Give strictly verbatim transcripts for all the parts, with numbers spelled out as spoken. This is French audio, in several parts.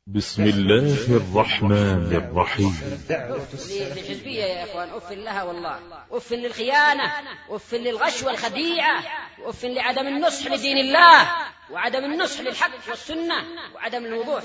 بسم الله الرحمن الرحيم. للحزبية يا إخوان أف لها والله، أف للخيانة، أف للغش والخديعة، وأف لعدم النصح لدين الله، وعدم النصح للحق والسنة، وعدم الوضوح.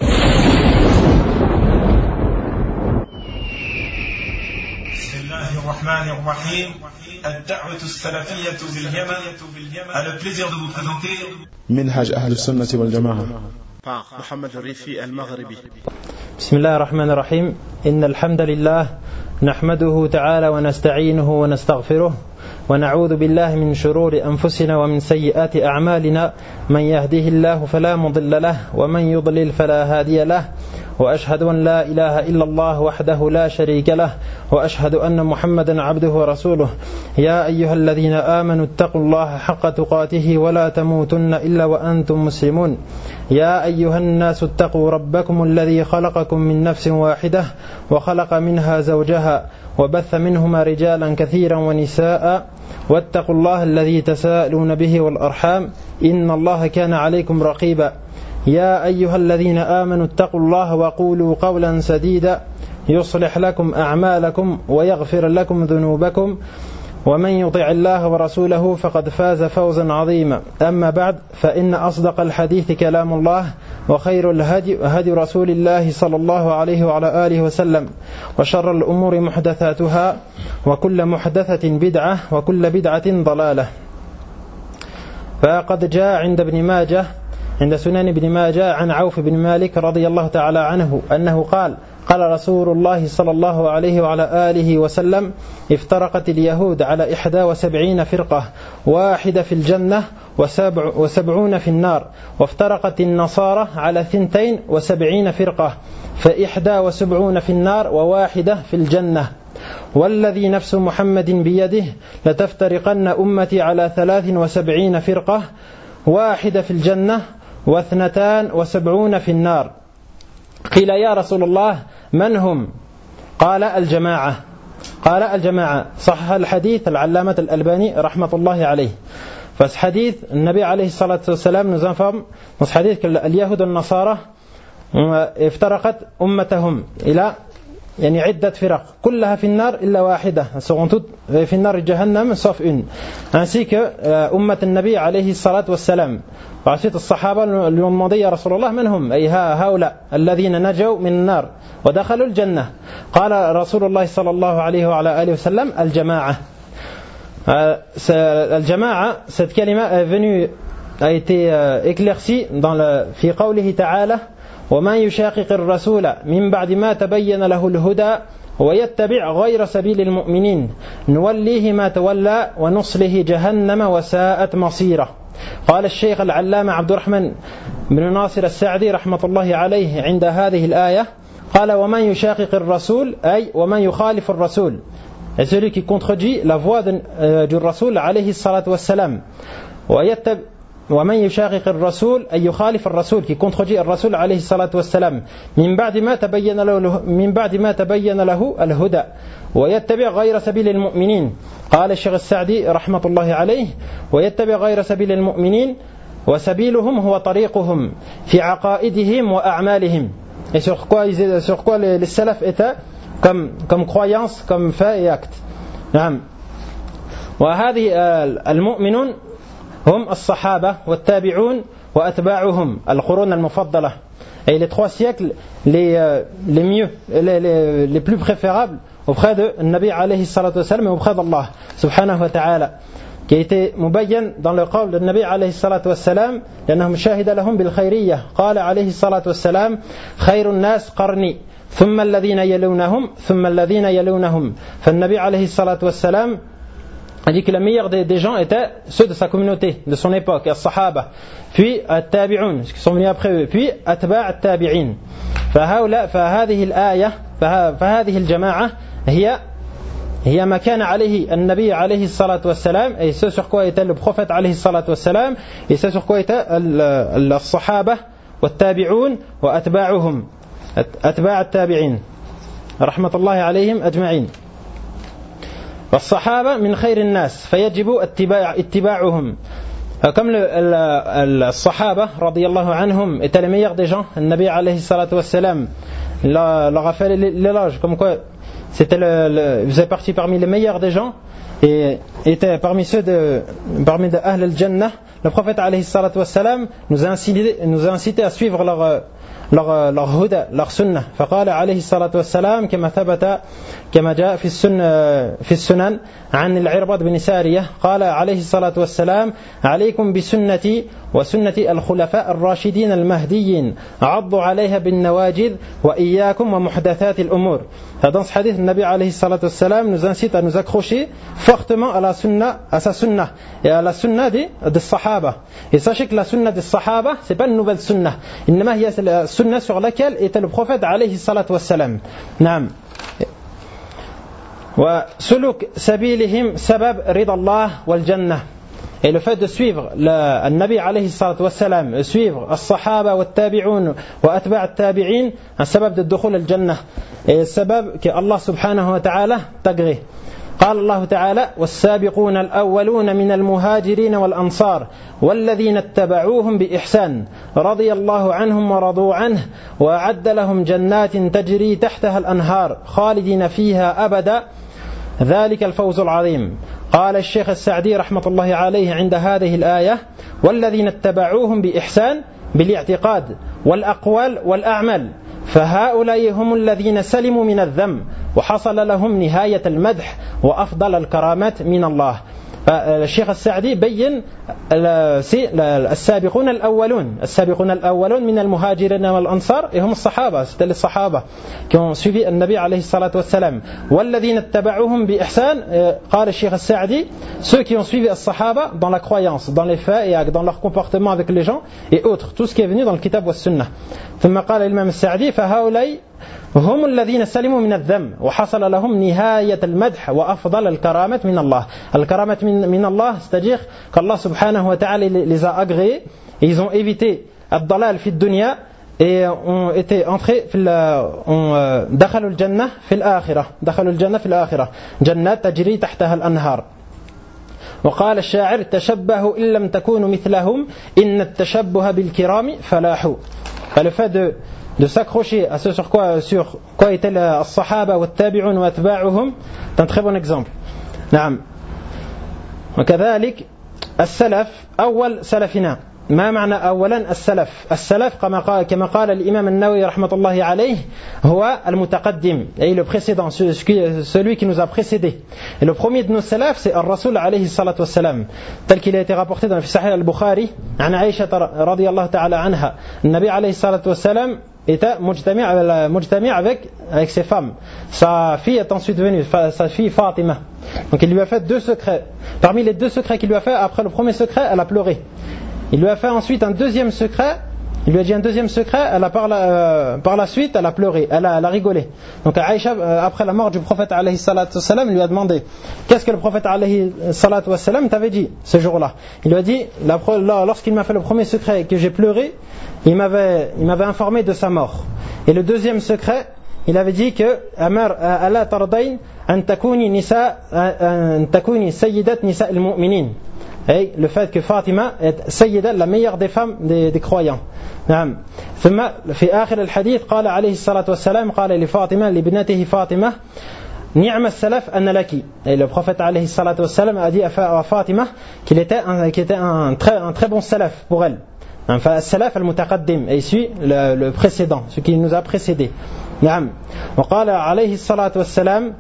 بسم الله الرحمن الرحيم. الدعوة السلفية باليمن. A le plaisir de vous présenter منهج أهل السنة والجماعة par محمد الريفي المغربي. بسم الله الرحمن الرحيم. إن الحمد لله نحمده تعالى ونستعينه ونستغفره ونعوذ بالله من شرور أنفسنا ومن سيئات أعمالنا، من يهده الله فلا مضل له ومن يضلل فلا هادي له، وأشهد أن لا إله إلا الله وحده لا شريك له، وأشهد أن محمدا عبده ورسوله. يا أيها الذين آمنوا اتقوا الله حق تقاته ولا تموتن إلا وأنتم مسلمون. يا أيها الناس اتقوا ربكم الذي خلقكم من نفس واحدة وخلق منها زوجها وبث منهما رجالا كثيرا ونساء، واتقوا الله الذي تساءلون به والأرحام إن الله كان عليكم رقيبا. يا أيها الذين آمنوا اتقوا الله وقولوا قولا سديدا يصلح لكم أعمالكم ويغفر لكم ذنوبكم، ومن يطع الله ورسوله فقد فاز فوزا عظيما. أما بعد، فإن أصدق الحديث كلام الله، وخير الهدي هدي رسول الله صلى الله عليه وعلى آله وسلم، وشر الأمور محدثاتها، وكل محدثة بدعة، وكل بدعة ضلالة. فقد جاء عند ابن ماجه عند سنن ابن ماجه عن عوف بن مالك رضي الله تعالى عنه أنه قال: قال رسول الله صلى الله عليه وعلى آله وسلم: افترقت اليهود على إحدى وسبعين فرقة، واحدة في الجنة وسبع وسبعون في النار، وافترقت النصارى على ثنتين وسبعين فرقة، فإحدى وسبعون في النار وواحدة في الجنة. والذي نفس محمد بيده لتفترقن أمتي على ثلاث وسبعين فرقة، واحدة في الجنة واثنتان وسبعون في النار. قيل: يا رسول الله من هم؟ قال: الجماعة. قال: الجماعة. صحح الحديث العلامة الألباني رحمة الله عليه. فحديث النبي عليه الصلاة والسلام nous informe dans ce hadith que اليهود والنصارى افترقت أمتهم إلى يعني عدة فرق، كلها في النار إلا واحدة، seront toutes في النار جهنم sauf une. Ainsi que أمة النبي عليه الصلاة والسلام. وعشيت الصحابة lui ont demandé: يا رسول الله من هم؟ أي هؤلاء الذين نجوا من النار ودخلوا الجنة. قال رسول الله صلى الله عليه وعلى آله وسلم: الجماعة. الجماعة, cette kalima est venue, a été éclaircie dans le, في قوله تعالى: ومن يشاقق الرسول من بعد ما تبين له الهدى ويتبع غير سبيل المؤمنين نوليه ما تولى ونصله جهنم وساءت مصيره. قال الشيخ العلامة عبد الرحمن بن ناصر السعدي رحمة الله عليه عند هذه الآية، قال: ومن يشاقق الرسول أي ومن يخالف الرسول، et celui qui contredit la voix de, euh, du Rasoul عليه الصلاة والسلام. ويتبع ومن يشاقق الرسول أي يخالف الرسول qui contredit الرسول عليه الصلاة والسلام من بعد ما تبين له من بعد ما تبين له الهدى ويتبع غير سبيل المؤمنين. قال الشيخ السعدي رحمة الله عليه: ويتبع غير سبيل المؤمنين وسبيلهم هو طريقهم في عقائدهم وأعمالهم. Et sur quoi, sur quoi les, les salafs étaient comme, comme croyance, comme fait et acte. نعم. وهذه المؤمنون هم الصحابة والتابعون وأتباعهم القرون المفضلة. Et les trois siècles les, les mieux, les, les, les plus préférables auprès de Nabi alayhi salatu wassalam et auprès d'Allah subhanahu wa ta'ala, qui a été mubayyan dans le qawl de Nabi alayhi salatu wassalam لأنهم شاهد لهم بالخيرية. قال عليه الصلاة والسلام: خير الناس قرني ثم الذين يلونهم ثم الذين يلونهم. فالنبي عليه الصلاة والسلام a dit que le meilleur des, des gens étaient ceux de sa communauté, de son époque, as-sahaba, puis at-tabi'un, ceux qui sont venus après eux, puis atba' at-tabi'in. فهؤلاء فهذه الآية فهذه الجماعة هي هي ما كان عليه النبي عليه الصلاة والسلام، et ce sur quoi était le prophète عليه الصلاة والسلام, et ce sur quoi était الصحابة والتابعون وأتباعهم أتباع التابعين رحمة الله عليهم أجمعين. والصحابة من خير الناس فيجب اتباع اتباعهم. comme le, le, le Sahaba radiyallahu anhum étaient les meilleurs des gens, le Nabi alayhi salatu wassalam leur a fait l'éloge comme quoi c'était le, le, vous êtes parti parmi les meilleurs des gens et était parmi ceux de parmi de Ahl al-Jannah. Le prophète alayhi salatu wassalam nous a incité, nous a incité à suivre leur leur leur huda, leur sunnah. فقال عليه الصلاة والسلام كما ثبت كما جاء في السنة في السنن عن العرباض بن سارية قال عليه الصلاة والسلام عليكم بسنتي وسنة الخلفاء الراشدين المهديين عضوا عليها بالنواجذ وإياكم ومحدثات الأمور. Dans ce hadith, le Nabi alayhi salatu wassalam nous incite à nous accrocher fortement à la sunna, à sa sunna et à la sunna des, des sahaba. Et sachez que la sunna des sahaba, c'est pas une nouvelle sunna. Innama hiya la sunna sur laquelle était le prophète alayhi salatu wassalam. Naam. Wa suluk sabilihim sabab rida Allah wal jannah. Et le fait de suivre le Nabi alayhi salatu wassalam, suivre as-sahaba wa tabi'un wa atba' at-tabi'in, un sabab de dukhul al-jannah. Et le sabab que Allah subhanahu wa ta'ala t'agrée. قال الله تعالى والسابقون الأولون من المهاجرين والأنصار والذين اتبعوهم بإحسان رضي الله عنهم ورضوا عنه وأعد لهم جنات تجري تحتها الأنهار خالدين فيها أبدا ذلك الفوز العظيم. قال الشيخ السعدي رحمة الله عليه عند هذه الآية والذين اتبعوهم بإحسان بالاعتقاد والأقوال والأعمال فهؤلاء هم الذين سلموا من الذم وحصل لهم نهاية المدح وأفضل الكرامات من الله. الشيخ السعدي بين السابقون الأولون السابقون الأولون من المهاجرين والأنصار هم الصحابة, c'était les sahaba qui ont suivi le Nabi alayhi salatu wassalam. والذين اتبعوهم بإحسان, قال الشيخ السعدي, ceux qui ont suivi les sahaba dans la croyance, dans les faits et dans leur comportement avec les gens et autres, tout ce qui est venu dans le kitab wa sunnah. ثم قال الإمام السعدي فهؤلاء هم الذين سلموا من الذم وحصل لهم نهاية المدح وأفضل الكرامات من الله. الكرامات من, من الله, c'est-à-dire qu'Allah subhanahu wa ta'ala les a agréés et ils ont évité الضلال في الدنيا et ont été entrés في ont دخلوا الجنة في الآخرة دخلوا الجنة في الآخرة جنات تجري تحتها الأنهار. وقال الشاعر تشبهوا إن لم تكونوا مثلهم إن التشبه بالكرام فلاح. Le fait de de s'accrocher à ce sur quoi, sur quoi étaient les sahaba wa tabi'un wa atba'uhum, c'est un très bon exemple. نعم. وكذلك السلف أول سلفنا. ما معنى أولا السلف؟ السلف كما قال كما قال الإمام النووي رحمة الله عليه هو المتقدم, et le précédent, celui qui nous a précédé. Et le premier de nos salaf, c'est Ar-Rasul alayhi salatu wassalam, tel qu'il a été rapporté dans le Sahih al-Bukhari عن عائشة رضي الله تعالى عنها. النبي عليه الصلاة والسلام était mujtami' avec, avec ses femmes. Sa fille est ensuite venue, sa fille Fatima. Donc il lui a fait deux secrets. Parmi les deux secrets qu'il lui a fait, après le premier secret, elle a pleuré. Il lui a fait ensuite un deuxième secret. Il lui a dit un deuxième secret. Elle a par la, euh, par la suite, elle a pleuré, elle a, elle a rigolé. Donc Aïcha, euh, après la mort du prophète alayhi salatu wassalam, lui a demandé qu'est-ce que le prophète alayhi salatu wassalam t'avait dit ce jour-là. Il lui a dit, la, lorsqu'il m'a fait le premier secret et que j'ai pleuré, il m'avait, il m'avait informé de sa mort. Et le deuxième secret, il avait dit que Amar ala tardayn an takuni nisa an takuni sayyidat nisa al-mu'minin. Et le fait que Fatima est sayyida, la meilleure des femmes des, des croyants. نعم. ثم في آخر الحديث قال عليه الصلاة والسلام قال لفاطمة لابنته فاطمة نعم السلف أن لك. Et le prophète عليه الصلاة والسلام a dit à Fatima qu'il était un, qu'il était un très, un très bon salaf pour elle. فالسلف المتقدم, et il suit le, le précédent, ce qui nous a précédé. نعم. وقال عليه الصلاة والسلام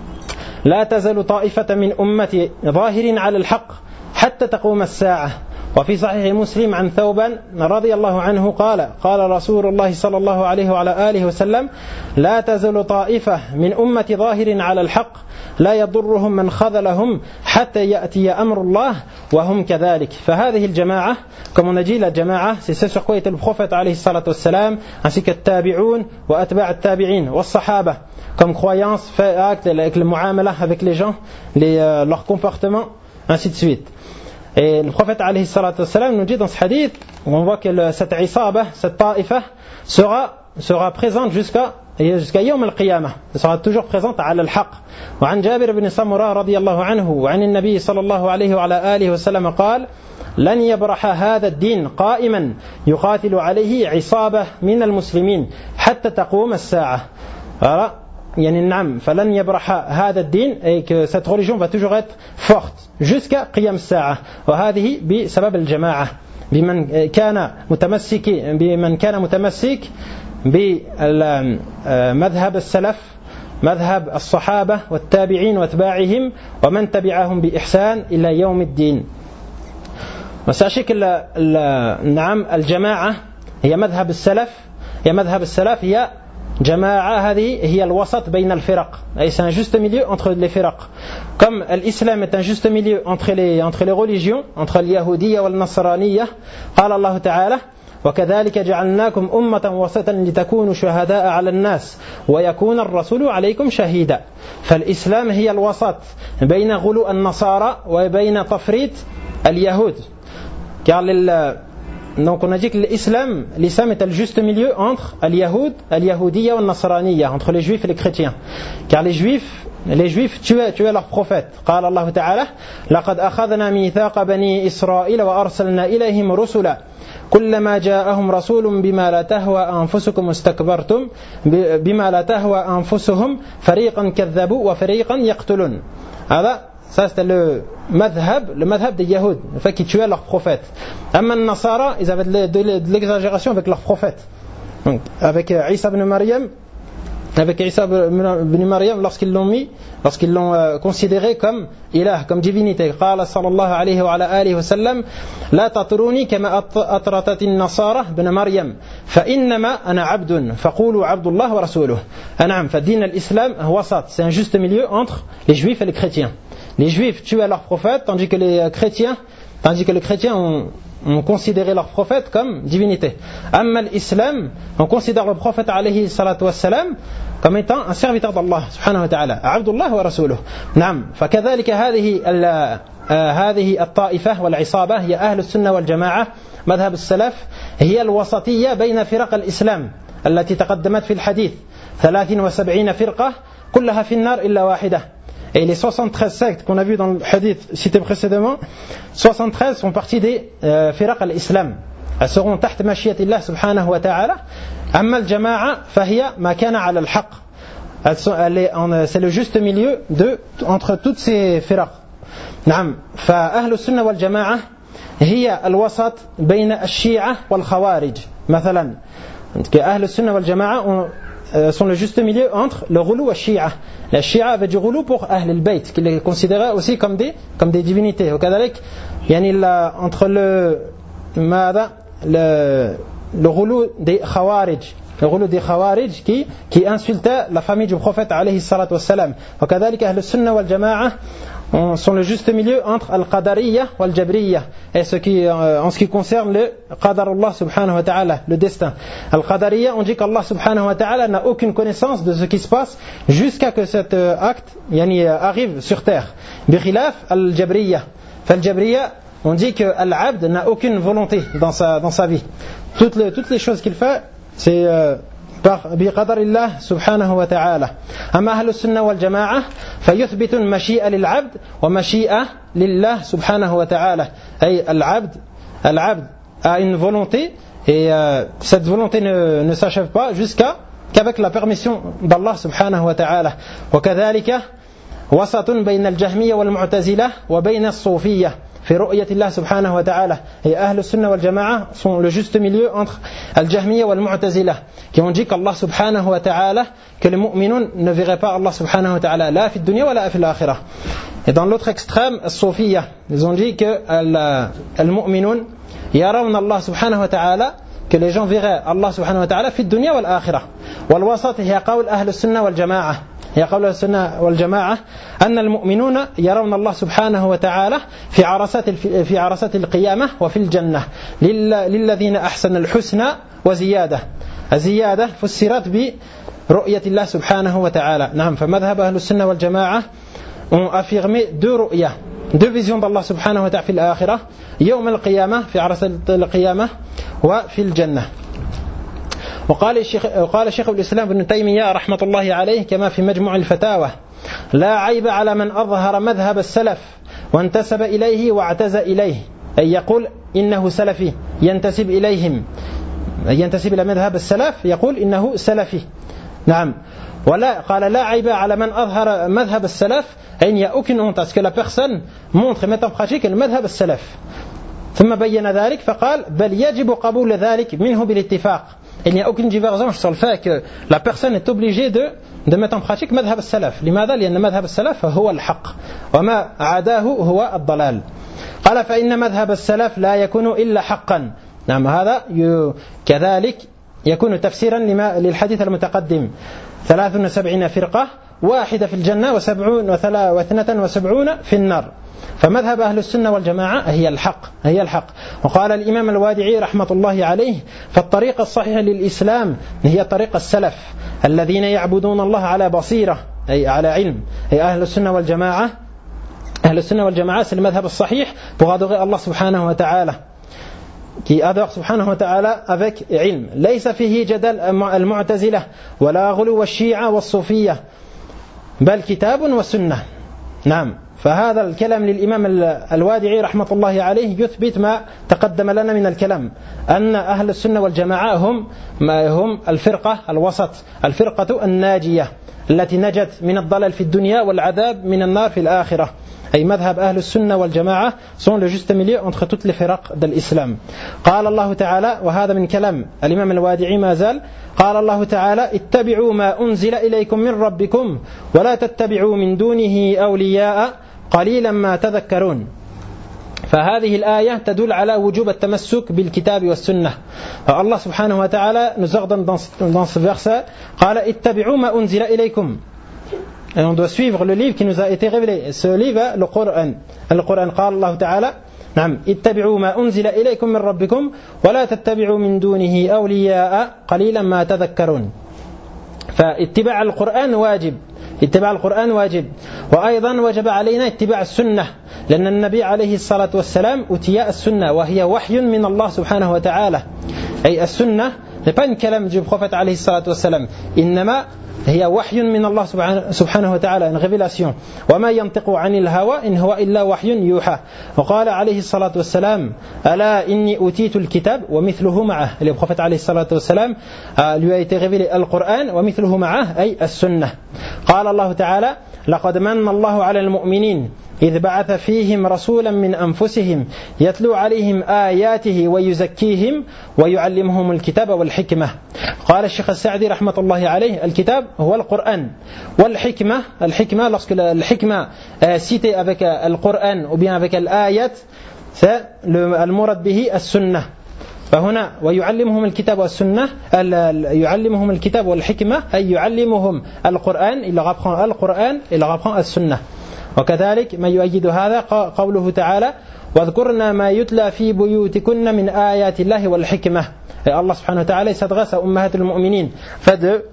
لا تزال طائفة من أمتي ظاهرين على الحق حتى تقوم الساعة. وفي صحيح مسلم عن ثوبان رضي الله عنه قال قال رسول الله صلى الله عليه وعلى آله وسلم لا تزال طائفة من أمتي ظاهر على الحق لا يضرهم من خذلهم حتى يأتي أمر الله وهم كذلك. فهذه الجماعة, comme on a dit, la jama'a, c'est ce sur quoi était le prophète alayhi salatu wassalam, ainsi que tabi'un wa atba' at-tabi'in wa sahaba, comme croyance, fait, acte, avec le mu'amala avec les gens, les, euh, leur comportement, ainsi de suite. Et le prophète alayhi salatu wassalam nous dit dans ce hadith, où on voit que le, cette isaba, cette ta'ifa sera, sera présente jusqu'à jusqu'à yawm al-qiyamah, elle sera toujours présente à al-haq. وعن جابر بن سمرة رضي الله عنه وعن النبي صلى الله عليه وعلى آله وسلم قال لن يبرح هذا الدين قائما يقاتل عليه عصابة من المسلمين حتى تقوم الساعة. Voilà. يعني نعم فلن يبرح هذا الدين et que cette religion va toujours être forte jusqu'à قيام الساعة. وهذه بسبب الجماعة بمن كان متمسك بمن كان متمسك بمذهب السلف مذهب الصحابة والتابعين واتباعهم ومن تبعهم بإحسان إلى يوم الدين. وسأشك نعم الجماعة هي مذهب السلف هي مذهب السلف هي جماعة هذه هي الوسط بين الفرق. Et c'est un juste milieu entre les فرق. Comme l'islam est un juste milieu entre les, entre les religions, entre اليهودية والنصرانية, قال الله تعالى وكذلك جعلناكم أمة وسطا لتكونوا شهداء على الناس ويكون الرسول عليكم شهيدا. فالإسلام هي الوسط بين غلو النصارى وبين تفريط اليهود. Car donc on a dit que l'islam, l'islam est le juste milieu entre al-Yahoud, al-Yahoudiya et al-Nasraniya, entre les juifs et les chrétiens. Car les juifs, les juifs tuaient, tuaient leurs prophètes. قال الله تعالى لقد أخذنا ميثاق بني إسرائيل وأرسلنا إليهم رسلا كلما جاءهم رسول بما لا تهوى أنفسكم استكبرتم بما لا تهوى أنفسهم فريقا كذبوا وفريقا يقتلون. هذا ça c'était le madhab, le madhab des Yahoud, le fait qu'ils tuaient leurs prophètes. Amma Nasara, ils avaient de, de, de l'exagération avec leurs prophètes. Donc, avec Isa ibn Maryam, avec Isa ibn Maryam, lorsqu'ils l'ont mis, lorsqu'ils l'ont euh, considéré comme ilah, comme divinité. قال صلى الله عليه وعلى آله وسلم لا تطروني كما أطرتت النصارى ابن مريم فإنما أنا عبد فقولوا عبد الله ورسوله. نعم فدين الإسلام هو وسط, c'est un juste milieu entre les juifs et les chrétiens. Les juifs tuaient leurs prophètes tandis que les chrétiens, tandis que les chrétiens ont, ont considéré leurs prophètes comme divinité. Amma l'islam, on considère le prophète alayhi salatu wassalam comme étant un serviteur d'Allah subhanahu wa ta'ala, Abdullah wa rasuluh. نعم فكذلك هذه هذه الطائفة والعصابة هي أهل السنة والجماعة مذهب السلف هي الوسطية بين فرق الإسلام التي تقدمت في الحديث ثلاث وسبعين فرقة كلها في النار إلا واحدة. Et les soixante-treize sectes qu'on a vu dans le hadith cité précédemment, soixante-treize font partie des euh, firaq al-islam. Elles seront تحت مشيئة الله سبحانه وتعالى. أما الجماعة فهي ما كان على الحق. C'est le juste milieu de, entre toutes ces firaq. نعم فأهل السنة والجماعة هي الوسط بين الشيعة والخوارج مثلا. أهل السنة والجماعة sont le juste milieu entre le ghulou et le shia. La shia avait du ghulou pour Ahl al-Bayt, qui les considérait aussi comme des, comme des divinités. Yani la, entre le, le, le ghulou des khawarij, le ghulou des khawarij qui, qui insultait la famille du prophète alayhi salatu wassalam. وكذلك أهل السنة والجماعة sont le juste milieu entre al-qadariyya et al-jabriyya, et ce qui, en ce qui concerne le qadarullah subhanahu wa ta'ala, le destin. Al-qadariyya, on dit qu'Allah subhanahu wa ta'ala n'a aucune connaissance de ce qui se passe jusqu'à que cet acte yani, arrive sur terre. Bi khilaf al-jabriyya. Al-jabriyya, on dit que al-abd n'a aucune volonté dans sa, dans sa vie. Toutes les, toutes les choses qu'il fait, c'est euh, بقدر الله سبحانه وتعالى. أما أهل السنة والجماعة فيثبت المشيئة للعبد ومشيئة لله سبحانه وتعالى. أي العبد العبد a une volonté et euh, cette volonté ne, ne s'achève pas jusqu'à qu'avec la permission d'Allah سبحانه وتعالى. وكذلك وسط بين الجهمية والمعتزلة وبين الصوفية في رؤية الله سبحانه وتعالى. Et أهل السنة والجماعة sont le juste milieu entre al-Jahmiyya wal-Mu'tazila, qui ont dit qu'Allah subhanahu wa ta'ala, que les mu'minun ne verraient pas Allah subhanahu wa ta'ala la fi dunya wa la fi l'akhirah. Et dans l'autre extrême, al-Sufiyya, ils ont dit que al-mu'minun yarawna Allah subhanahu wa ta'ala, que les gens verraient Allah subhanahu wa ta'ala fi dunya wa l'akhirah. Wal-wasat hiya qawl أهل السنة والجماعة هي قول السنة والجماعة أن المؤمنون يرون الله سبحانه وتعالى في عرصات في عرصات القيامة وفي الجنة للذين أحسن الحسنى وزيادة. الزيادة فسرت برؤية الله سبحانه وتعالى. نعم فمذهب أهل السنة والجماعة ont affirmé deux رؤية, deux visions d'Allah سبحانه وتعالى في الآخرة, يوم القيامة في عرصات القيامة وفي الجنة. وقال الشيخ وقال شيخ الإسلام ابن تيمية رحمة الله عليه كما في مجموع الفتاوى لا عيب على من أظهر مذهب السلف وانتسب إليه واعتز إليه أي يقول إنه سلفي ينتسب إليهم ينتسب إلى مذهب السلف يقول إنه سلفي. نعم. ولا قال لا عيب على من أظهر مذهب السلف. Il n'y a aucune honte à ce que la personne montre et mette en pratique le madhhab al-salaf. ثم بين ذلك فقال بل يجب قبول ذلك منه بالاتفاق. Il n'y a aucune divergence sur le fait que la personne est obligée de, de mettre en pratique madhhab al-salaf. لماذا؟ لأن مذهب السلف هو الحق وما عداه هو الضلال. قال فإن مذهب السلف لا يكون إلا حقا. نعم هذا كذلك يكون تفسيرا لما للحديث المتقدم ثلاث وسبعين فرقة واحدة في الجنة وسبعون واثنة وسبعون في النار. فمذهب أهل السنة والجماعة هي الحق هي الحق. وقال الإمام الوادعي رحمة الله عليه فالطريقة الصحيحة للإسلام هي طريق السلف الذين يعبدون الله على بصيرة أي على علم. أي أهل السنة والجماعة أهل السنة والجماعة c'est le madhhab الصحيح pour adorer Allah subhanahu wa ta'ala qui adore subhanahu wa ta'ala avec ilm. ليس فيه جدل المعتزلة ولا غلو والشيعة والصوفية بل كتاب وسنة. نعم. فهذا الكلام للإمام الوادعي رحمة الله عليه يثبت ما تقدم لنا من الكلام أن أهل السنة والجماعة هم ما هم الفرقة الوسط الفرقة الناجية التي نجت من الضلال في الدنيا والعذاب من النار في الآخرة. أي مذهب أهل السنة والجماعة sont le juste milieu entre toutes les فرق de l'islam. قال الله تعالى وهذا من كلام الإمام الوادعي ما زال قال الله تعالى اتبعوا ما أنزل إليكم من ربكم ولا تتبعوا من دونه أولياء قليلا ما تذكرون. فهذه الآية تدل على وجوب التمسك بالكتاب والسنة. الله سبحانه وتعالى nous ordonne dans ce verset قال اتبعوا ما أنزل إليكم. Et on doit suivre le livre qui nous a été révélé. Ce livre, le Coran. Le Coran قال الله تعالى نعم اتبعوا ما أنزل إليكم من ربكم ولا تتبعوا من دونه أولياء قليلا ما تذكرون. فاتباع القرآن واجب اتباع القرآن واجب. وأيضا وجب علينا اتباع السنة لأن النبي عليه الصلاة والسلام أتي السنة وهي وحي من الله سبحانه وتعالى. أي السنة n'est pas une كلام du prophète عليه الصلاة والسلام إنما هي وحي من الله سبحانه وتعالى une révélation. وما ينطق عن الهوى إن هو إلا وحي يوحى. وقال عليه الصلاة والسلام ألا إني أتيت الكتاب ومثله معه. Le prophète عليه الصلاة والسلام lui a été révélé le Coran ومثله معه أي السنة. قال الله تعالى لقد من الله على المؤمنين إذ بعث فيهم رسولا من أنفسهم يتلو عليهم آياته ويزكيهم ويعلمهم الكتاب والحكمة. قال الشيخ السعدي رحمة الله عليه الكتاب هو القرآن والحكمة الحكمة lorsque الحكمة citée avec le Coran ou bien avec l'ayat c'est المراد به السنة. فهنا ويعلمهم الكتاب والسنة يعلمهم الكتاب والحكمة أي يعلمهم القرآن il leur apprend le Coran et il leur apprend السنة. وكذلك ما يؤيد هذا قوله تعالى واذكرنا ما يتلى في بيوتكن من آيات الله والحكمة. الله سبحانه وتعالى s'adresse à أمهات المؤمنين فد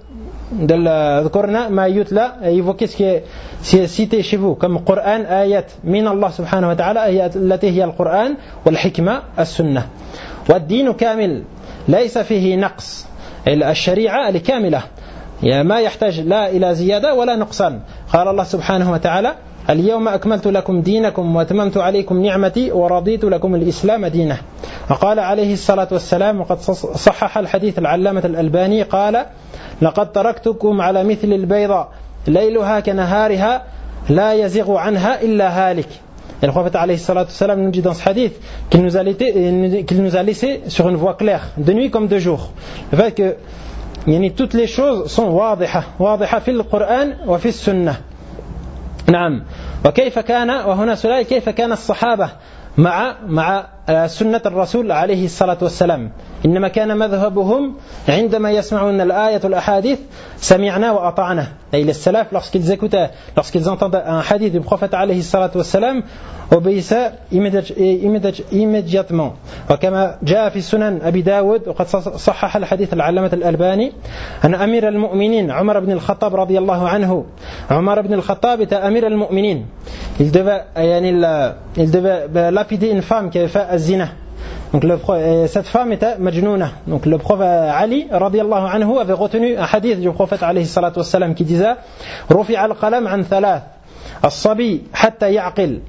ذكرنا ما يتلى évoquer ce qui est cité chez vous comme Coran آيات من الله سبحانه وتعالى التي هي القرآن والحكمة السنة. والدين كامل ليس فيه نقص. الشريعة الكاملة ما يحتاج لا إلى زيادة ولا نقصان. قال الله سبحانه وتعالى اليوم أكملت لكم دينكم وأتممت عليكم نعمتي ورضيت لكم الإسلام دينا. وقال عليه الصلاة والسلام وقد صحح الحديث العلامة الألباني قال لقد تركتكم على مثل البيضاء ليلها كنهارها لا يزغ عنها إلا هالك. Et le prophète alayhi salatu wassalam nous dit dans ce hadith qu'il nous a laissé, qu'il nous a laissé sur une voie claire de nuit comme de jour. Le fait que يعني toutes les choses sont واضحة واضحة في القرآن وفي السنة. نعم. وكيف كان وهنا سؤال كيف كان الصحابة مع مع سنة الرسول عليه الصلاة والسلام. إنما كان مذهبهم عندما يسمعون الآية والأحاديث سمعنا وأطعنا. أي السلف lorsqu'ils écoutaient lorsqu'ils entendaient un hadith du prophète عليه الصلاة والسلام obéissaient immédiatement. وكما جاء في سنن أبي داود وقد صحح الحديث العلامة الألباني أن أمير المؤمنين عمر بن الخطاب رضي الله عنه عمر بن الخطاب était أمير المؤمنين. Il devait يعني il devait lapider une femme qui avait fait الزنا. Donc le, cette femme était majnouna. Donc le prophète Ali radiyallahu anhu avait retenu un hadith du prophète alayhi salatu wassalam qui disait rufi'a al-qalam an thalath as-sabi hatta ya'qil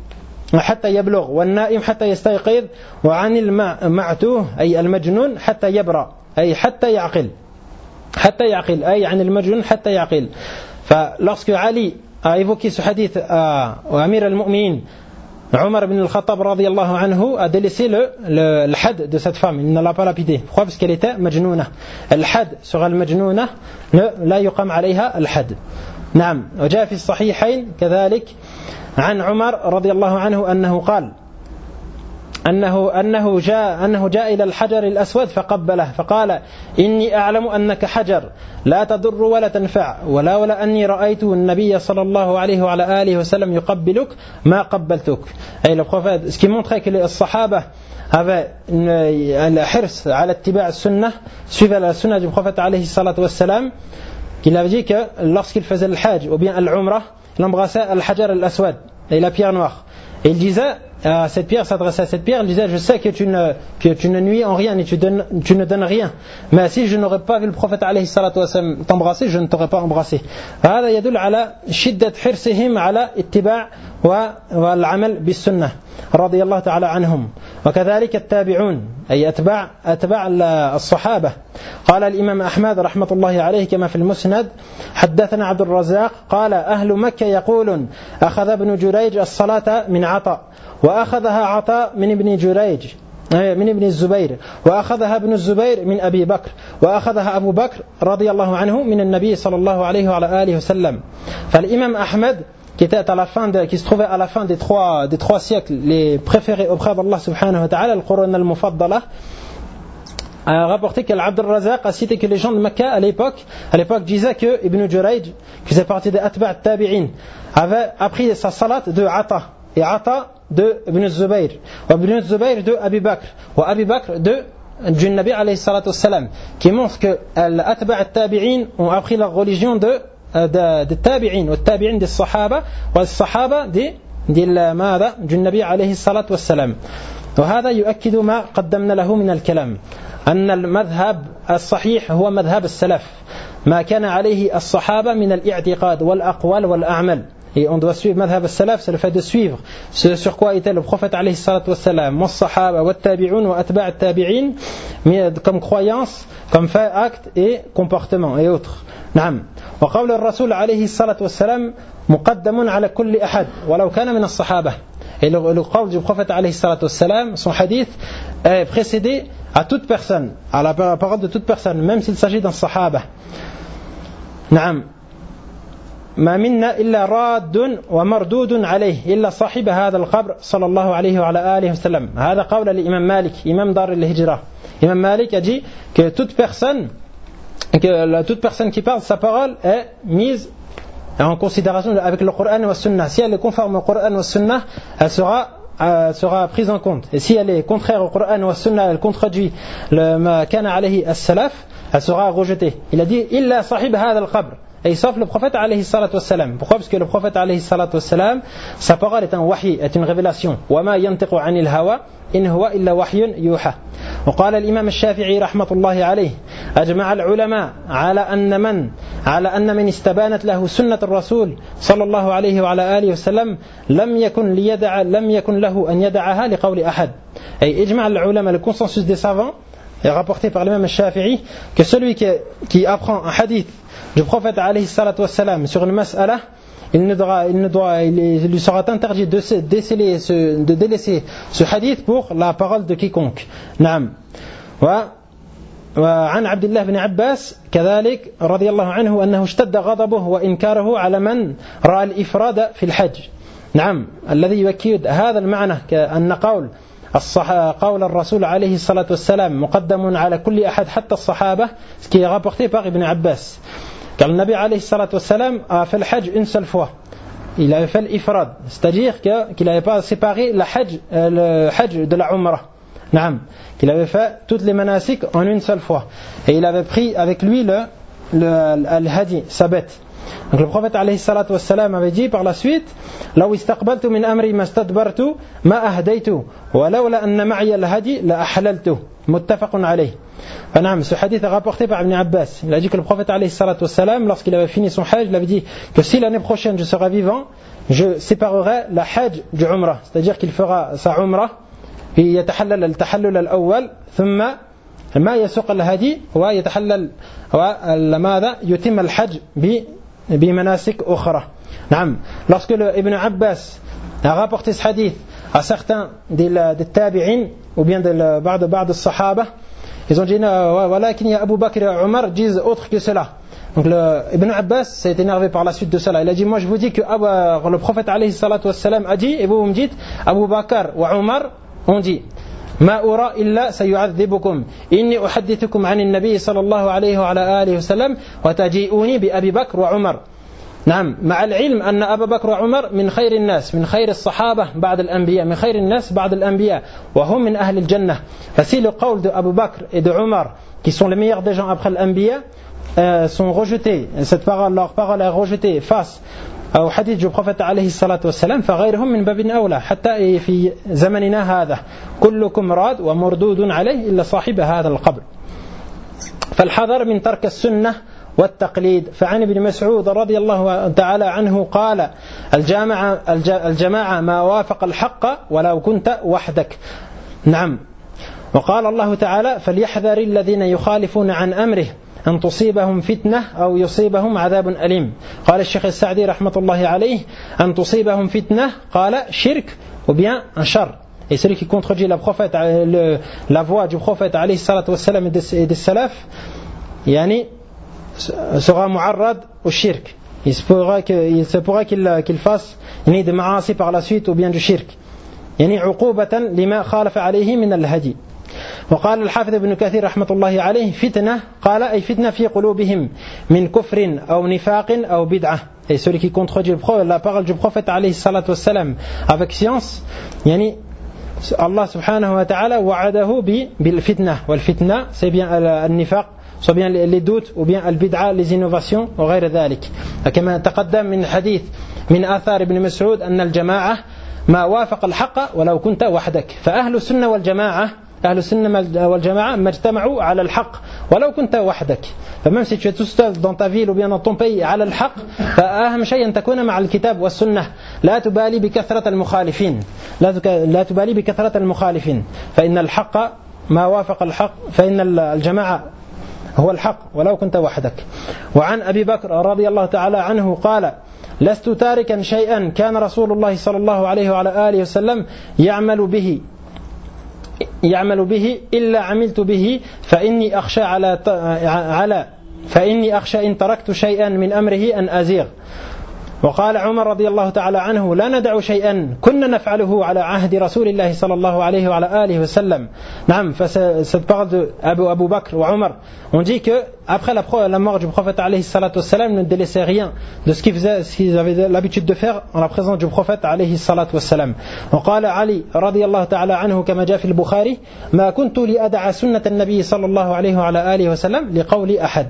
حتى يبلغ والنائم حتى يستيقظ وعن المعتوه أي المجنون حتى يبرأ أي حتى يعقل حتى يعقل أي عن المجنون حتى يعقل. فlorsque Ali a évoqué ce hadith à, au Amir al-Mu'minin, Omar ibn al-Khattab radiyallahu anhu a délaissé le, le, le had de cette femme, il ne l'a pas lapidé. Pourquoi? Parce qu'elle était majnouna. Le had sur al-majnouna, لا يقام عليها الحد. نعم. وجاء في الصحيحين كذلك عن عمر رضي الله عنه أنه قال أنه أنه جاء أنه جاء إلى الحجر الأسود فقبله فقال إني أعلم أنك حجر لا تضر ولا تنفع ولولا أني رأيت النبي صلى الله عليه وعلى آله وسلم يقبلك ما قبلتك. أي le prophète, ce qui montrait que les Sahaba avaient le hirs على اتباع السنة, suivaient la sunna du prophète عليه الصلاة والسلام, qu'il avait dit que lorsqu'il faisait le hajj ou bien al-umrah, il embrassait al-hajar al-aswad et la pierre noire. Et il disait à cette pierre, s'adressait à cette pierre, il disait: je sais que tu ne, que tu ne nuis en rien et tu, donnes, tu ne donnes rien, mais si je n'aurais pas vu le prophète alayhi salatu wassalam t'embrasser, je ne t'aurais pas embrassé. هذا يدل على شدة حرصهم على اتباع والعمل بالسنة رضي الله تعالى عنهم. وكذلك التابعون أي أتباع أتباع الصحابة. قال الإمام أحمد رحمة الله عليه كما في المسند: حدثنا عبد الرزاق قال: أهل مكة يقولون أخذ ابن جريج الصلاة من عطاء وأخذها عطاء من ابن جريج من ابن الزبير وأخذها ابن الزبير من أبي بكر وأخذها أبو بكر رضي الله عنه من النبي صلى الله عليه وعلى آله وسلم. فالإمام أحمد qui était à la fin de, qui se trouvait à la fin des trois des trois siècles les préférés auprès d'Allah subhanahu wa ta'ala, le Qur'an al-Mufaddala, a rapporté que l'Abd al-Razaq a cité que les gens de Mecca à l'époque à l'époque disaient que Ibn Jurayj, qui faisait partie des Atba' tabi'in, avait appris sa salat de Ata, et Ata de Ibn Zubayr, ou Ibn Zubayr de Abi Bakr, ou Abi Bakr de du Nabi alayhi salatu wassalam, qui montre que les Atba' tabi'in ont appris la religion de des tabi'in, ou tabi'in des sahaba, ou des sahaba des ماذا du Nabi alayhi salatu wassalam. وهذا يؤكد ما قدمنا له من الكلام أن المذهب الصحيح هو مذهب السلف ما كان عليه الصحابة من الاعتقاد والأقوال والأعمال. Et on doit suivre madhab al-salaf, c'est le fait de suivre ce sur quoi était le prophète alayhi salatu wassalam, wa sahaba wa tabi'un wa atba' at-tabi'in, comme croyance, comme fait, acte et comportement et autres. نعم. وقول الرسول عليه الصلاة والسلام مقدم على كل أحد ولو كان من الصحابة. Et le, le qawl du prophète alayhi salatu wassalam, son hadith est précédé à toute personne, à la parole de toute personne, même s'il s'agit d'un sahaba. نعم. ما منا إلا راد ومردود عليه إلا صاحب هذا القبر صلى الله عليه وعلى آله وسلم. هذا قول الإمام مالك إمام دار الهجرة. Imam Malik a dit que toute personne que la, toute personne qui parle, sa parole est mise en considération avec le Coran et la Sunna. Si elle est conforme au Coran et la Sunna, elle sera elle sera prise en compte. Et si elle est contraire au Coran et la Sunna, elle contredit le ma kana alayhi as-salaf, elle sera rejetée. Il a dit illa sahib hadha al-qabr. Et sauf le prophète alayhi salatu wassalam. Pourquoi? Parce que le prophète alayhi salatu wassalam, sa parole est un wahi, est une révélation. Wa ma yantiqu anil hawa in huwa illa wahyun yuha. وقال الإمام الشافعي رحمة الله عليه أجمع العلماء على أن من على أن من استبانت له سنة الرسول صلى الله عليه وعلى آله وسلم لم يكن ليدع لم يكن له أن يدعها لقول أحد. أي إجمع العلماء, le consensus des savants est rapporté par l'imam al-Shafi'i que celui qui, qui apprend un hadith du prophète alayhi salatu wassalam sur une mas'ala, il ne doit, il ne doit, il lui sera interdit de, se déceler, ce, de délaisser ce hadith pour la parole de quiconque. نعم. وعن عبد الله بن عباس كذلك رضي الله عنه أنه اشتد غضبه وإنكاره على من رأى الإفراد في الحج. نعم. الذي يؤكد هذا المعنى أن قول قول الرسول عليه الصلاة والسلام مقدم على كل أحد حتى الصحابة, ce qui est rapporté par Ibn Abbas. Car le Nabi alayhi salatu wassalam a fait le hajj une seule fois. Il avait fait l'ifrad, c'est-à-dire que, qu'il n'avait pas séparé le hajj, le hajj de la umrah. Naam. Qu'il avait fait toutes les manasik en une seule fois. Et il avait pris avec lui le, le, le hadi, sa bête. Donc le prophète alayhi salatu wassalam avait dit par la suite: لو استقبلت من أمري ما استدبرت ما أهديت ولولا أن معي الهدي لأحللت. متفق عليه. Ce hadith est rapporté par Ibn Abbas. Il a dit que le prophète alayhi salatu wassalam, lorsqu'il avait fini son hajj, il avait dit que si l'année prochaine je serai vivant, je séparerai la hajj du umrah, c'est-à-dire qu'il fera sa umrah puis يتحلل التحلل الأول ثم ما يسوق الهدي ويتحلل وماذا يتم الحج بمناسك أخرى. نعم. Lorsque le Ibn Abbas a rapporté ce hadith à certains des, des tabi'in ou bien de بعض بعض الصحابة, ils ont dit ولكن يا أبو بكر et Omar disent autre que cela. Donc le, Ibn Abbas s'est énervé par la suite de cela. Il a dit, moi je vous dis que Abba, le prophète alayhi salatu wassalam a dit, et vous, vous me dites Abu Bakr ou Omar ont dit ما أرى إلا سيعذبكم إني أحدثكم عن النبي صلى الله عليه وعلى آله وسلم وتجيئوني بأبي بكر وعمر. نعم. مع العلم أن أبا بكر وعمر من خير الناس, من خير الصحابة بعد الأنبياء, من خير الناس بعد الأنبياء, وهم من أهل الجنة. فسي le qawl de Abu Bakr et de Omar, qui sont les meilleurs des gens après l'Anbiya, euh, sont rejetés, cette parole, leur parole est rejetée face au hadith du prophète عليه الصلاة والسلام, فغيرهم من باب أولى حتى في زمننا هذا كلكم راد ومردود عليه إلا صاحب هذا القبر. فالحذر من ترك السنة والتقليد. فعن ابن مسعود رضي الله تعالى عنه قال الجامعة, الجماعة ما وافق الحق ولو كنت وحدك. نعم. وقال الله تعالى فليحذر الذين يخالفون عن أمره أن تصيبهم فتنة أو يصيبهم عذاب أليم. قال الشيخ السعدي رحمة الله عليه أن تصيبهم فتنة قال شرك ou bien un char. Et celui qui contredit la, prophète, le, la voix du prophète alayhi salatu wassalam et des, et des salaf, yani, sera mu'arrad au shirk. Il se pourra qu'il, se pourra qu'il, qu'il fasse yani, des ma'asi par la suite ou bien du shirk. يعني عقوبة لما خالف عليه من الهدي. وقال الحافظ ابن كثير رحمة الله عليه فتنة, قال أي فتنة في قلوبهم من كفر أو نفاق أو بدعة. Et celui qui contredit la parole du prophète alayhi salatu wassalam avec science, يعني Allah subhanahu wa ta'ala wa'adahu bil fitna. Wal fitna, c'est bien al nifaq, soit bien les doutes ou bien al bid'a, les innovations وغير ذلك. كما تقدم من حديث من آثار ابن مسعود أن الجماعة ما وافق الحق ولو كنت وحدك. فأهل السنة والجماعة أهل السنة والجماعة ما اجتمعوا على الحق ولو كنت وحدك. فمن si tu es tout seul dans ta ville ou bien dans ton pays على الحق, فأهم شيء أن تكون مع الكتاب والسنة, لا تبالي بكثرة المخالفين, لا تبالي بكثرة المخالفين, فإن الحق ما وافق الحق, فإن الجماعة هو الحق ولو كنت وحدك. وعن أبي بكر رضي الله تعالى عنه قال لست تاركا شيئا كان رسول الله صلى الله عليه وعلى آله وسلم يعمل به يعمل به إلا عملت به فإني أخشى على على فإني أخشى إن تركت شيئا من أمره أن أزيغ. وقال عمر رضي الله تعالى عنه لا ندع شيئا كنا نفعله على عهد رسول الله صلى الله عليه وعلى آله وسلم. نعم. Cette parole de Abu, Abu Bakr ou Omar, on dit que après la, la mort du prophète alayhi salatu wassalam, ne délaissaient rien de ce qu'ils faisaient, ce qu'ils avaient l'habitude de faire en la présence du prophète alayhi salatu wassalam. وقال علي رضي الله تعالى عنه كما جاء في البخاري ما كنت لأدع سنة النبي صلى الله عليه وعلى آله وسلم لقول أحد.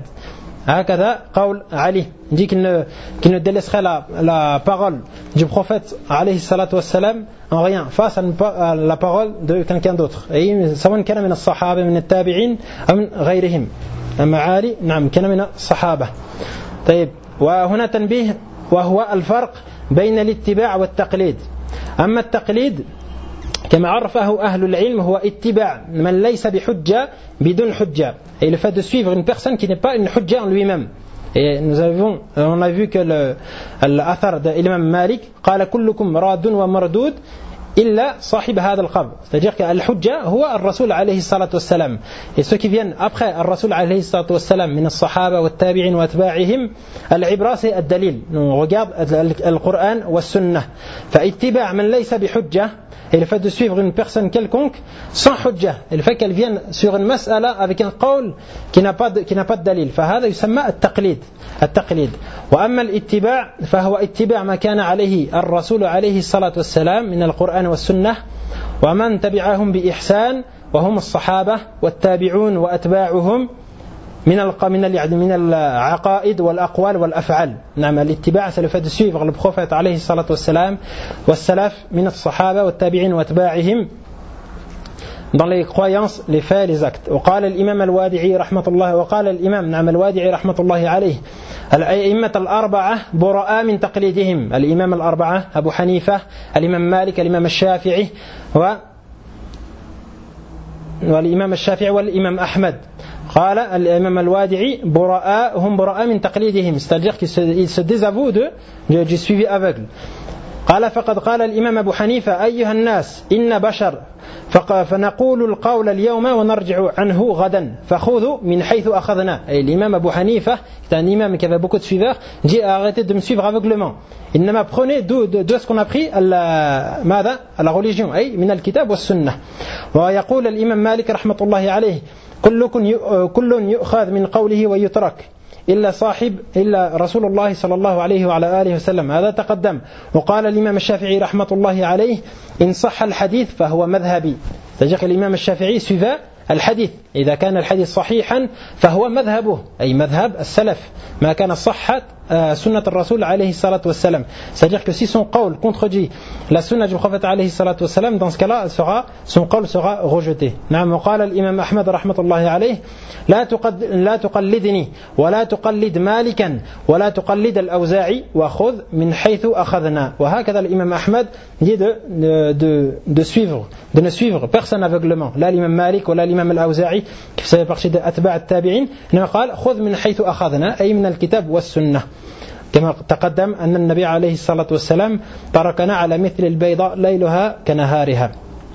هكذا قول علي, dit qu'il ne, qu'il ne délaisserait la, la parole du prophète alayhi salatu wassalam en rien face à, une, à la parole de quelqu'un d'autre. Et سواء كان من الصحابة من التابعين أو من غيرهم. أما علي نعم كان من الصحابة. طيب. وهنا تنبيه وهو الفرق بين الاتباع والتقليد. أما التقليد كما عرفه أهل العلم هو اتباع من ليس بحجة بدون حجة, et le fait de suivre une personne qui n'est pas une hujja en lui-même. Et nous avons, on a vu que le l'athar de l'imam Malik قال كلكم راد ومردود إلا صاحب هذا القبر, c'est-à-dire que al-hujja huwa al-rasul alayhi salatu wassalam, et ceux qui viennent après al-rasul alayhi salatu wassalam min al-sahaba wa al-tabi'in wa atba'ihim, al-ibra c'est al-dalil, on regarde al-Qur'an wa al-sunnah. fa ittiba' man laysa bi hujja, et le fait de suivre une personne quelconque sans hujja, et le fait qu'elle vienne sur une mas'ala avec un qawl qui n'a pas de, qui n'a pas de dalil, فهذا يسمى التقليد التقليد. وأما الاتباع فهو اتباع ما كان عليه الرسول عليه الصلاة والسلام من القرآن والسنة ومن تبعهم بإحسان وهم الصحابة والتابعون وأتباعهم من من من العقائد والأقوال والأفعال. نعم. الاتباع c'est le fait de suivre le prophète عليه الصلاة والسلام والسلف من الصحابة والتابعين وأتباعهم dans les croyances, les faits, les actes. وقال الإمام الوادعي رحمة الله وقال الإمام نعم الوادعي رحمة الله عليه الأئمة الأربعة براء من تقليدهم. الإمام الأربعة أبو حنيفة، الإمام مالك، الإمام الشافعي و والإمام الشافعي والإمام أحمد. قال الإمام الوادعي براء هم براء من تقليدهم، c'est-à-dire qu'ils se désavouent de, du suivi aveugle. قال فقد قال الإمام أبو حنيفة أيها الناس إن بشر فنقول القول اليوم ونرجع عنه غدا فخذوا من حيث أخذنا. Et l'imam Abu Hanifa, c'est un imam qui avait beaucoup de suiveurs, dit arrêtez de me suivre aveuglement. إنما prenez de, de, de ce qu'on a pris à la, ماذا à la religion أي من الكتاب والسنة. ويقول الإمام مالك رحمة الله عليه كل يؤخذ من قوله ويترك إلا صاحب إلا رسول الله صلى الله عليه وعلى آله وسلم. هذا تقدم. وقال الإمام الشافعي رحمة الله عليه إن صح الحديث فهو مذهبي. c'est-à-dire que l'imam الشافعي suivait الحديث إذا كان الحديث صحيحا فهو مذهبه أي مذهب السلف ما كان صحت سنة الرسول عليه الصلاة والسلام. c'est-à-dire que si son qawl contredit la sunna du prophète عليه الصلاة والسلام, dans ce cas-là sera, son qawl sera rejeté. نعم. وقال الإمام أحمد رحمة الله عليه لا تقد لا تقلدني ولا تقلد مالكا ولا تقلد الأوزاعي وخذ من حيث أخذنا. وهكذا الإمام أحمد dit de, de, de, de suivre de ne suivre personne aveuglement, لا الإمام مالك ولا الإمام الأوزاعي qui faisait partie de أتباع التابعين. إنما قال خذ من حيث أخذنا أي من الكتاب والسنة. كما تقدم أن النبي عليه الصلاة والسلام تركنا على مثل البيضاء ليلها كنهارها.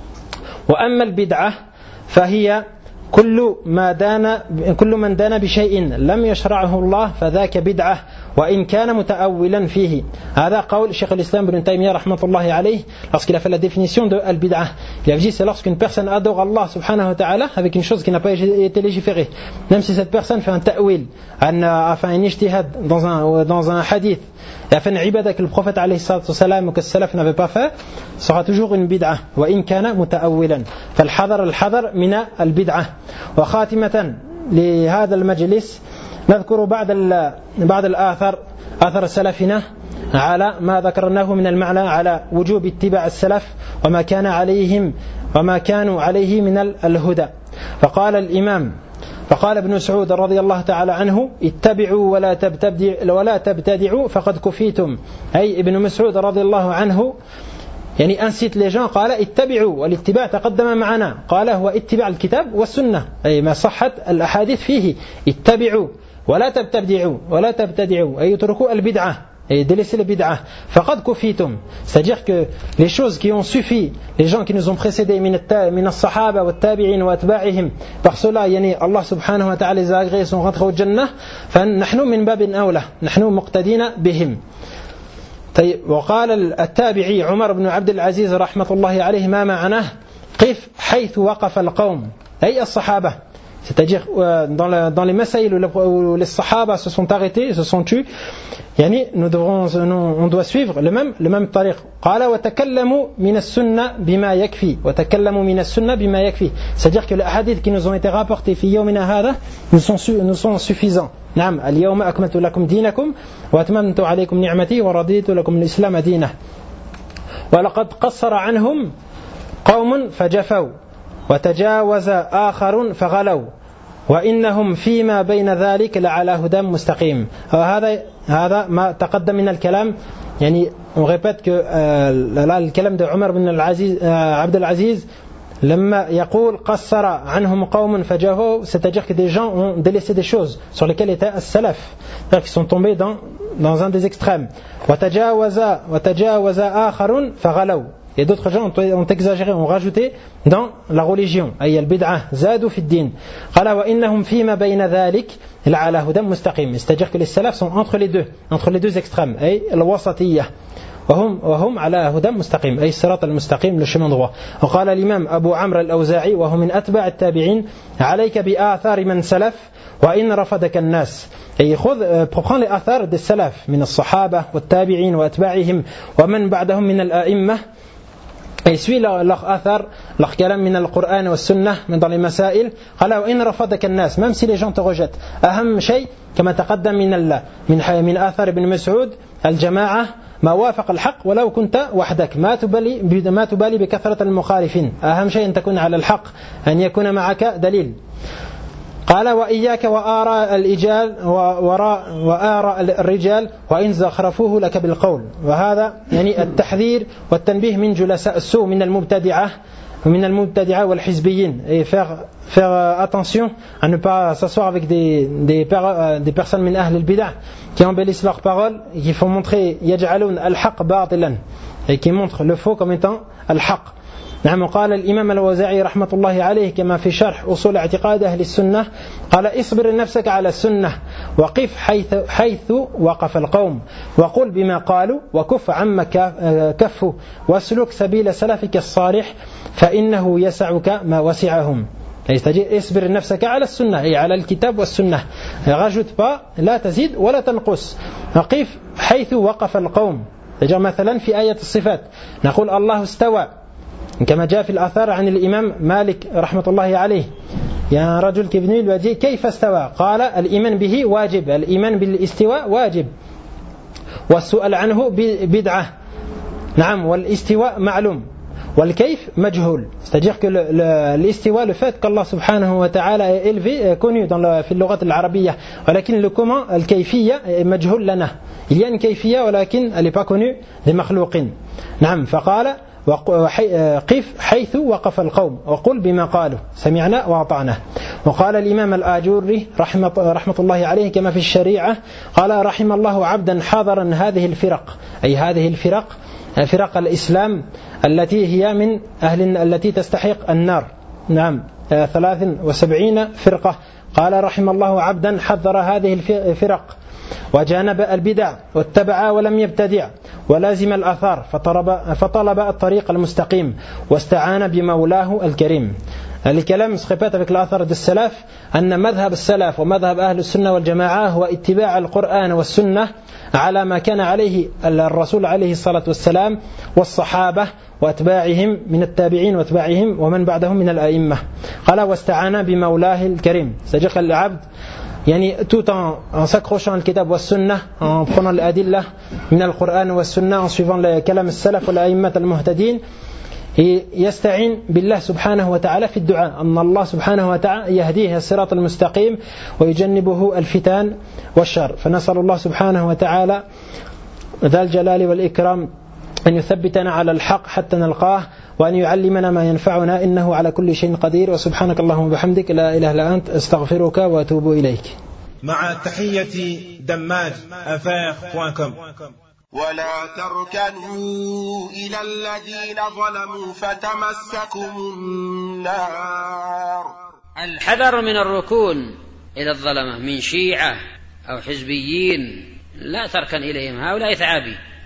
وأما البدعة فهي كل ما دان كل من دان بشيء لم يشرعه الله فذاك بدعة وإن كان متأولا فيه. هذا قول Cheikh al-Islam ibn Taymiyyah rahmatullahi alayhi lorsqu'il a fait la définition de al-bid'ah. Il a dit c'est lorsqu'une personne adore Allah subhanahu wa ta'ala avec une chose qui n'a pas été légiférée, même si cette personne fait un ta'wil, a fait un ijtihad dans un, dans un hadith, et a fait une ibada que le prophète alayhi salatu wasalam ou que le salaf n'avait pas fait, sera toujours une bid'ah. وإن كان متأولا فالحذر الحذر من البدعة. وخاتمة لهذا المجلس نذكر بعض بعض الآثار آثار سلفنا على ما ذكرناه من المعنى على وجوب اتباع السلف وما كان عليهم وما كانوا عليه من الهدى. فقال الإمام فقال ابن مسعود رضي الله تعالى عنه اتبعوا ولا تبتدعوا ولا تبتدعوا فقد كفيتم. أي ابن مسعود رضي الله عنه يعني incite les gens قال اتبعوا والاتباع تقدم معنا قال هو اتباع الكتاب والسنة أي ما صحت الأحاديث فيه اتبعوا ولا تبتدعوا ولا تبتدعوا أي اتركوا البدعة et délaissez les bid'ah. فقد كفيتم, c'est-à-dire que les choses qui ont suffi, les gens qui nous ont précédés من الصحابة والتابعين وأتباعهم, par cela يعني Allah subhanahu wa ta'ala les a agréés, sont rentrés au Jannah, فنحن من باب أولى نحن مقتدين بهم. وقال التابعي عمر بن عبد العزيز رحمة الله عليه ما معناه قف حيث وقف القوم أي الصحابة, c'est-à-dire dans, le, dans les masaïl où les sahaba se sont arrêtés, se sont tus, yani nous devrons, nous, on doit suivre le même, le même tariq. قال وتكلموا من السنة بما يكفي وتكلموا من السنة بما يكفي, c'est-à-dire que les hadiths qui nous ont été rapportés في يومنا هذا nous sont, nous sont suffisants. نعم اليوم أكملت لكم دينكم وأتممت عليكم نعمتي ورضيت لكم الإسلام دينا. ولقد قصر عنهم قوم فجفوا وتجاوز آخر فغلوا وإنهم فيما بين ذلك لعلى هدى مستقيم. هذا هذا ما تقدم من الكلام, يعني on répète que là le كلام de عمر بن العزيز عبد العزيز لما يقول قصر عنهم قوم فجفوا, c'est-à-dire que des gens ont délaissé des choses sur lesquelles étaient as-salaf, c'est-à-dire qu'ils sont tombés dans, dans un des extrêmes. وتجاوز وتجاوز آخر فغلوا, et d'autres gens ont, ont exagéré, ont rajouté dans la religion, أي البدعة زادوا في الدين. قال وإنهم فيما بين ذلك لعلى هدى مستقيم, c'est-à-dire que les salafs sont entre les deux, entre les deux extrêmes, أي الوسطية, وهم وهم على هدى مستقيم أي الصراط المستقيم, le chemin droit. وقال الإمام أبو عمرو الأوزاعي وهو من أتباع التابعين عليك بآثار من سلف وإن رفضك الناس, أي خذ prends les آثار des salaf من الصحابة والتابعين وأتباعهم ومن بعدهم من الأئمة, et suit leur, leur athar, leur kalam min al-Qur'an wa sunnah, dans les masail. قال وإن رفضك الناس, même si les gens te rejettent. أهم شيء كما تقدم من الله من من آثار ابن مسعود الجماعة ما وافق الحق ولو كنت وحدك، ما تبالي ما تبالي بكثرة المخالفين، أهم شيء أن تكون على الحق، أن يكون معك دليل. قال وإياك وآراء الرجال وآراء الرجال وإن زخرفوه لك بالقول. وهذا يعني التحذير والتنبيه من جلساء السوء من المبتدعة من المبتدعة والحزبيين. Et faire, faire attention à ne pas s'asseoir avec des, des, des personnes من أهل البدع qui embellissent leurs paroles et qui font montrer يجعلون الحق باطلا et qui montrent le faux comme étant الحق. نعم. قال الإمام الأوزاعي رحمة الله عليه كما في شرح أصول اعتقاد أهل السنة قال اصبر نفسك على السنة وقف حيث, حيث وقف القوم وقل بما قالوا وكف عما كفوا واسلك سبيل سلفك الصالح فإنه يسعك ما وسعهم. اصبر نفسك على السنة أي على الكتاب والسنة. rajoute pas لا تزيد ولا تنقص. وقف حيث وقف القوم. مثلا في آية الصفات نقول الله استوى كما جاء في الآثار عن الإمام مالك رحمة الله عليه. يا رجل كابن الوادي كيف استوى؟ قال الإيمان به واجب، الإيمان بالاستواء واجب والسؤال عنه بدعة. نعم. والاستواء معلوم والكيف مجهول. C'est-à-dire que l'istiwa, le fait qu'Allah subhanahu wa ta'ala est élevé, est connu dans le, في اللغة العربية, ولكن le comment, الكيفية est مجهول لنا. Il y a une كيفية ولكن elle n'est pas connue des مخلوقين. نعم. فقال قف حيث وقف القوم وقل بما قالوا سمعنا وأطعنا. وقال الإمام الآجوري رحمة, رحمة الله عليه كما في الشريعة قال رحم الله عبدا حاضرا هذه الفرق أي هذه الفرق فرق الإسلام التي هي من أهل التي تستحق النار. نعم. ثلاث وسبعين فرقة. قال رحم الله عبدا حذر هذه الفرق وجانب البدع واتبع ولم يبتدع ولازم الآثار فطلب, فطلب الطريق المستقيم واستعان بمولاه الكريم. الكلام se répète avec l'آثار de السلف أن مذهب السلف ومذهب أهل السنة والجماعة هو اتباع القرآن والسنة على ما كان عليه الرسول عليه الصلاة والسلام والصحابة واتباعهم من التابعين واتباعهم ومن بعدهم من الأئمة. قال واستعان بمولاه الكريم. C'est-à-dire العبد يعني tout en, en s'accrochant al kitab wa sunnah, en prenant l'adillah min al-Qur'an wa sunnah, en suivant le kalam al-salaf wa l'a'immat al-muhtadin, et yasta'in billah subhanahu wa ta'ala fi ad-du'a anna Allah subhanahu wa ta'ala yahdihi as-sirat al-mustaqim wa yujannibuhu al-fitan wash-shar. Fa nas'alu Allah subhanahu wa ta'ala dhal jalali wal ikram أن يثبتنا على الحق حتى نلقاه وأن يعلمنا ما ينفعنا إنه على كل شيء قدير. وسبحانك اللهم وبحمدك لا إله إلا أنت أستغفرك وأتوب إليك. مع تحية دماج أفاق دوت كوم. ولا تركنوا إلى الذين ظلموا فتمسكم النار. الحذر من الركون إلى الظلمة من شيعة أو حزبيين، لا تركن إليهم، هؤلاء ثعابي.